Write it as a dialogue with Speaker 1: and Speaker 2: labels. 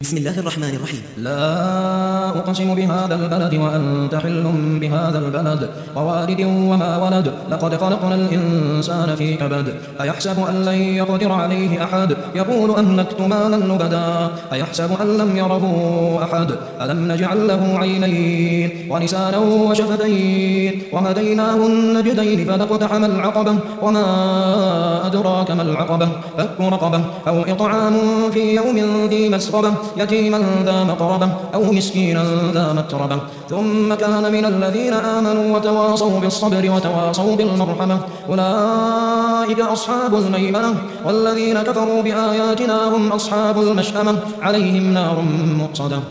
Speaker 1: بسم الله الرحمن الرحيم.
Speaker 2: لا أقسم بهذا البلد وأنت حل بهذا البلد ووالد وما ولد لقد خلقنا الإنسان في كبد أيحسب أن لن يقدر عليه أحد يقول أهلكت مالا لبدا أيحسب أن لم يره أحد ألم نجعل له عينين ولسانا وشفتين وهديناه النجدين فلاقتحم العقبة وما أدراك ما العقبة فك رقبة أو إطعام في يوم ذي مسغبة يتيما ذا مقربة أو مسكينا ذا متربة ثم كان من الذين آمنوا وتواصوا بالصبر وتواصوا بالمرحمة أولئك أصحاب الميمنة والذين كفروا بآياتنا هم أصحاب المشأمة عليهم نار مؤصدة.